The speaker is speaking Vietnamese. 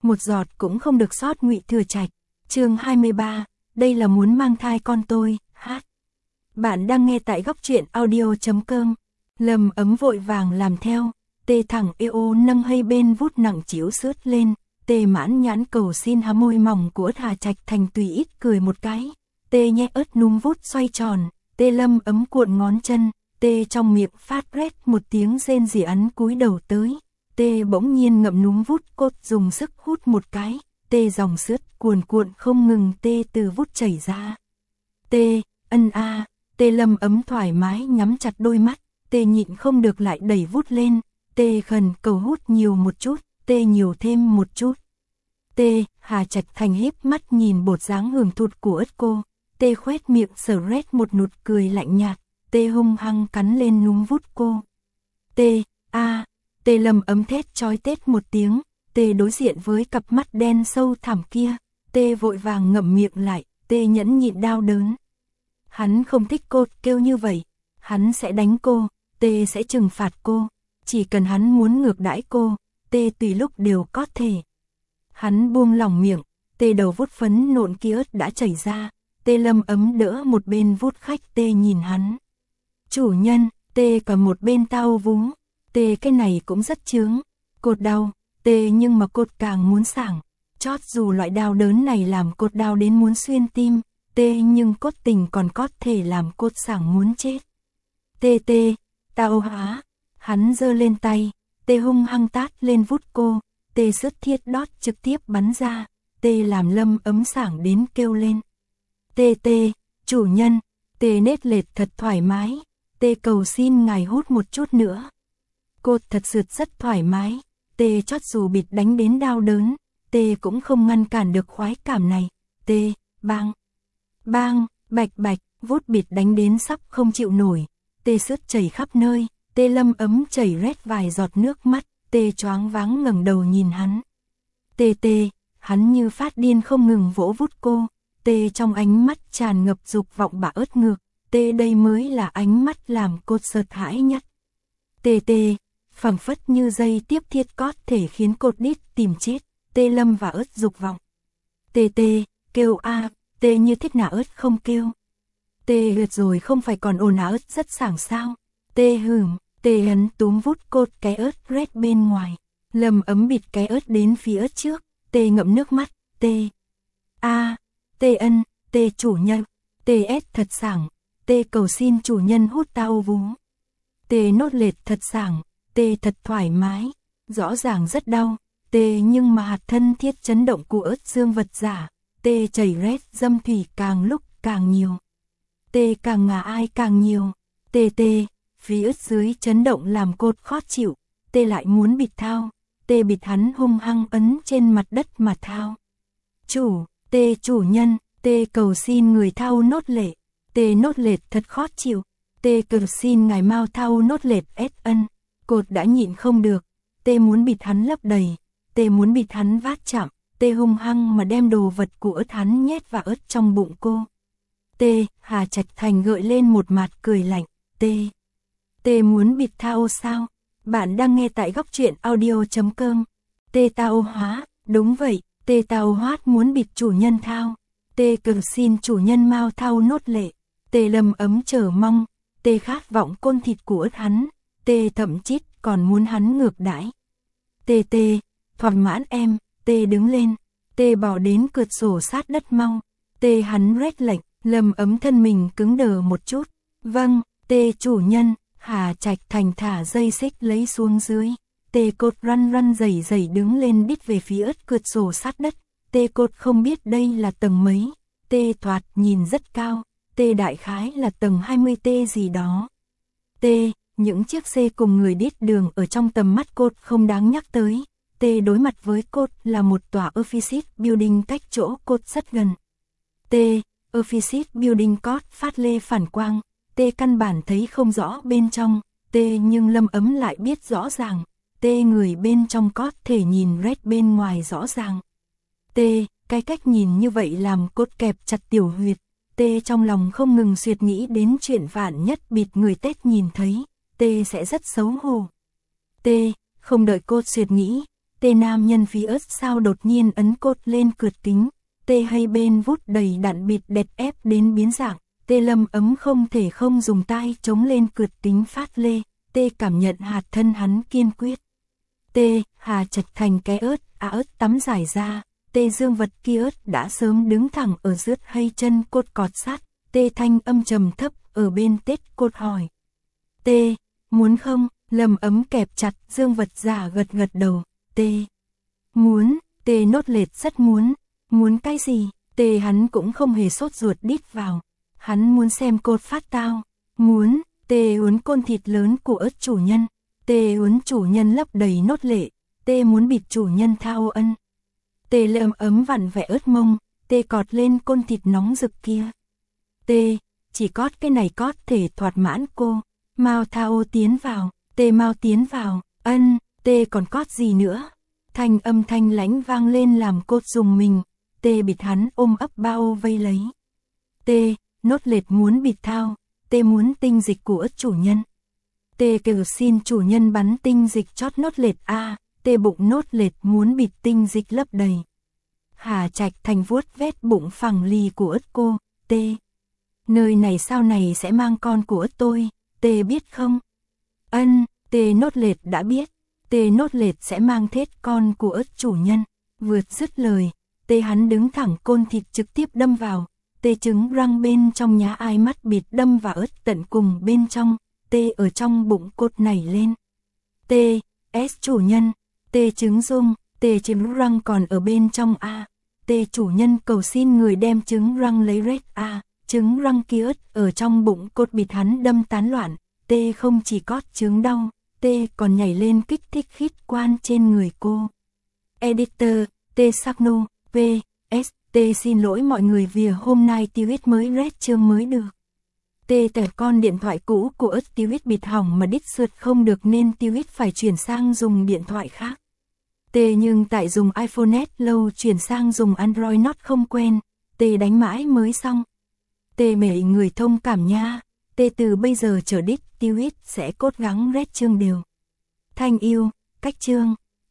một giọt cũng không được sót. Ngụy Thừa Trạch, chương 23, đây là muốn mang thai con tôi, hát. Bạn đang nghe tại góc truyện audio.com. Lâm Ấm vội vàng làm theo, tê thẳng eo nâng hay bên vút nặng chiếu sướt lên, tê mãn nhãn cầu xin há môi mỏng của Hà Trạch Thành tùy ít cười một cái, tê nhẹ ớt núm vút xoay tròn, tê Lâm Ấm cuộn ngón chân, tê trong miệng phát rét một tiếng rên rỉ ắn cúi đầu tới, tê bỗng nhiên ngậm núm vút cốt dùng sức hút một cái, tê dòng sướt cuồn cuộn không ngừng tê từ vút chảy ra. Tê, ân a, tê Lâm Ấm thoải mái nhắm chặt đôi mắt, tê nhịn không được lại đẩy vút lên, tê khẩn cầu hút nhiều một chút, tê nhiều thêm một chút. Tê, Hà Trạch Thành híp mắt nhìn bột dáng hưởng thụ của ớt cô, tê khoét miệng sờ rét một nụt cười lạnh nhạt, tê hung hăng cắn lên núm vút cô. Tê, a, tê Lâm Ấm thét chói tết một tiếng, tê đối diện với cặp mắt đen sâu thẳm kia, tê vội vàng ngậm miệng lại, tê nhẫn nhịn đau đớn. Hắn không thích cô kêu như vậy, hắn sẽ đánh cô, tê sẽ trừng phạt cô, chỉ cần hắn muốn ngược đãi cô, tê tùy lúc đều có thể. Hắn buông lỏng miệng, tê đầu vút phấn nộn kia ớt đã chảy ra, tê Lâm Ấm đỡ một bên vút khách, tê nhìn hắn. Chủ nhân, tê cầm một bên tao vú, tê cái này cũng rất chướng, cột đau, tê nhưng mà cột càng muốn sảng, chót dù loại đau đớn này làm cột đau đến muốn xuyên tim, tê nhưng cốt tình còn có thể làm cột sảng muốn chết. Tê tê, tao hóa, hắn giơ lên tay, tê hung hăng tát lên vút cô, tê sứt thiết đót trực tiếp bắn ra, tê làm Lâm Ấm sảng đến kêu lên. Tê tê, chủ nhân, tê nết lệt thật thoải mái, tê cầu xin ngài hút một chút nữa. Cột thật sự rất thoải mái, tê chót dù bịt đánh đến đau đớn, tê cũng không ngăn cản được khoái cảm này, tê, bang, bang, bạch bạch, vút bịt đánh đến sắp không chịu nổi, tê sứt chảy khắp nơi, tê Lâm Ấm chảy rét vài giọt nước mắt, tê choáng váng ngẩng đầu nhìn hắn. Tê tê, hắn như phát điên không ngừng vỗ vút cô, tê trong ánh mắt tràn ngập dục vọng bả ớt ngược, tê đây mới là ánh mắt làm cột sợ hãi nhất. Tê tê, phẳng phất như dây tiếp thiết có thể khiến cột đít tìm chết, tê Lâm và ớt dục vọng. Tê tê, kêu a, tê như thiết nả ớt không kêu. Tê hượt rồi không phải còn ồn ào ớt rất sảng sao, tê hửm. Tê hắn túm vút cột cái ớt rét bên ngoài, Lâm Ấm bịt cái ớt đến phía ớt trước, tê ngậm nước mắt, tê. A, tê ân, tê chủ nhân, tê ét thật sảng, tê cầu xin chủ nhân hút tao vú. Tê nốt lệt thật sảng, tê thật thoải mái, rõ ràng rất đau, tê nhưng mà hạt thân thiết chấn động của ớt dương vật giả, tê chảy rét dâm thủy càng lúc càng nhiều. Tê càng ngả ai càng nhiều, tê tê. Phía ớt dưới chấn động làm cột khó chịu, tê lại muốn bịt thao, tê bịt hắn hung hăng ấn trên mặt đất mà thao. Tê chủ nhân, tê cầu xin người thao nốt lệ, tê nốt lệt thật khó chịu, tê cầu xin ngài mau thao nốt lệt ét ân, cột đã nhịn không được, tê muốn bịt hắn lấp đầy, tê muốn bịt hắn vát chạm, tê hung hăng mà đem đồ vật của ớt hắn nhét vào ớt trong bụng cô. Tê, Hà Trạch Thành gợi lên một mặt cười lạnh, tê. Tê muốn bịt thao sao? Bạn đang nghe tại góc truyện audio.com. Tê tao hóa, đúng vậy, tê tao hóa muốn bịt chủ nhân thao. Tê cầu xin chủ nhân mau thao nốt lệ. Tê Lâm Ấm chờ mong, tê khát vọng côn thịt của hắn, tê thậm chí còn muốn hắn ngược đãi. Tê tê, thỏa mãn em, tê đứng lên, tê bỏ đến cửa sổ sát đất mau. Tê hắn rét lạnh, Lâm Ấm thân mình cứng đờ một chút. Vâng, tê chủ nhân. Hà Trạch Thành thả dây xích lấy xuống dưới, tê cột răn răn dày dày đứng lên đít về phía ớt cửa sổ sát đất, tê cột không biết đây là tầng mấy, tê thoạt nhìn rất cao, tê đại khái là tầng 20 tê gì đó. Tê, những chiếc xe cùng người đít đường ở trong tầm mắt cột không đáng nhắc tới, tê đối mặt với cột là một tòa office building cách chỗ cột rất gần. Tê, office building code phát lê phản quang. Tê căn bản thấy không rõ bên trong, tê nhưng Lâm Ấm lại biết rõ ràng, tê người bên trong có thể nhìn rét bên ngoài rõ ràng. Tê, cái cách nhìn như vậy làm cốt kẹp chặt tiểu huyệt, tê trong lòng không ngừng suy nghĩ đến chuyện vạn nhất bịt người Tết nhìn thấy, tê sẽ rất xấu hổ. Tê, không đợi cô suy nghĩ, Tê nam nhân phía ớt sao đột nhiên ấn cốt lên cượt kính. Tê hay bên vút đầy đạn bịt đẹt ép đến biến dạng. Tê Lâm Ấm không thể không dùng tay chống lên cượt kính phát lê. Tê cảm nhận hạt thân hắn kiên quyết. Tê, hà chật thành cái ớt, ớt tắm giải ra. Tê dương vật kia ớt đã sớm đứng thẳng ở rướt hay chân cốt cọt sát. Tê thanh âm trầm thấp ở bên tết cốt hỏi. Tê, muốn không? Lâm Ấm kẹp chặt dương vật giả gật gật đầu. Tê, muốn. Tê nốt lệt rất muốn. Muốn cái gì? Tê hắn cũng không hề sốt ruột đít vào. Hắn muốn xem cốt phát tao. Muốn. Tê uốn côn thịt lớn của ớt chủ nhân. Tê uốn chủ nhân lấp đầy nốt lệ. Tê muốn bịt chủ nhân thao ân. Tê Lâm Ấm vặn vẹ ớt mông. Tê cọt lên côn thịt nóng rực kia. Tê, chỉ cót cái này cót thể thoạt mãn cô. Mau thao tiến vào. Tê mau tiến vào. Ân. Tê còn cót gì nữa? Thanh âm thanh lãnh vang lên làm cốt dùng mình. Tê bịt hắn ôm ấp bao vây lấy. Tê, nốt lệt muốn bịt thao. Tê muốn tinh dịch của ớt chủ nhân. Tê kêu xin chủ nhân bắn tinh dịch chót nốt lệt Tê bụng nốt lệt muốn bịt tinh dịch lấp đầy. Hà Trạch Thành vuốt vét bụng phẳng lì của ớt cô. Tê, nơi này sau này sẽ mang con của ớt tôi. Tê biết không? Ân. Tê nốt lệt đã biết. Tê nốt lệt sẽ mang thết con của ớt chủ nhân. Vượt dứt lời, Tê hắn đứng thẳng côn thịt trực tiếp đâm vào. Tê trứng răng bên trong nhá ai mắt bịt đâm vào ớt tận cùng bên trong. Tê ở trong bụng cốt nảy lên. Tê, S chủ nhân. Tê trứng rung. Tê trứng răng còn ở bên trong Tê chủ nhân cầu xin người đem trứng răng lấy rết trứng răng kia ớt ở trong bụng cốt bịt hắn đâm tán loạn. Tê không chỉ cót trứng đau. Tê còn nhảy lên kích thích khít quan trên người cô. Editor, Tê Saknu, V.S. Tê xin lỗi mọi người vì hôm nay Twitch mới rét chương mới được. Tê tẻ con điện thoại cũ của ớt Twitch bịt hỏng mà đít sượt không được nên Twitch phải chuyển sang dùng điện thoại khác. Tê nhưng tại dùng iPhone net lâu chuyển sang dùng Android not không quen. Tê đánh mãi mới xong. Tê mể người thông cảm nha. Tê từ bây giờ trở đích Twitch sẽ cốt gắng rét chương đều. Thanh yêu, cách chương.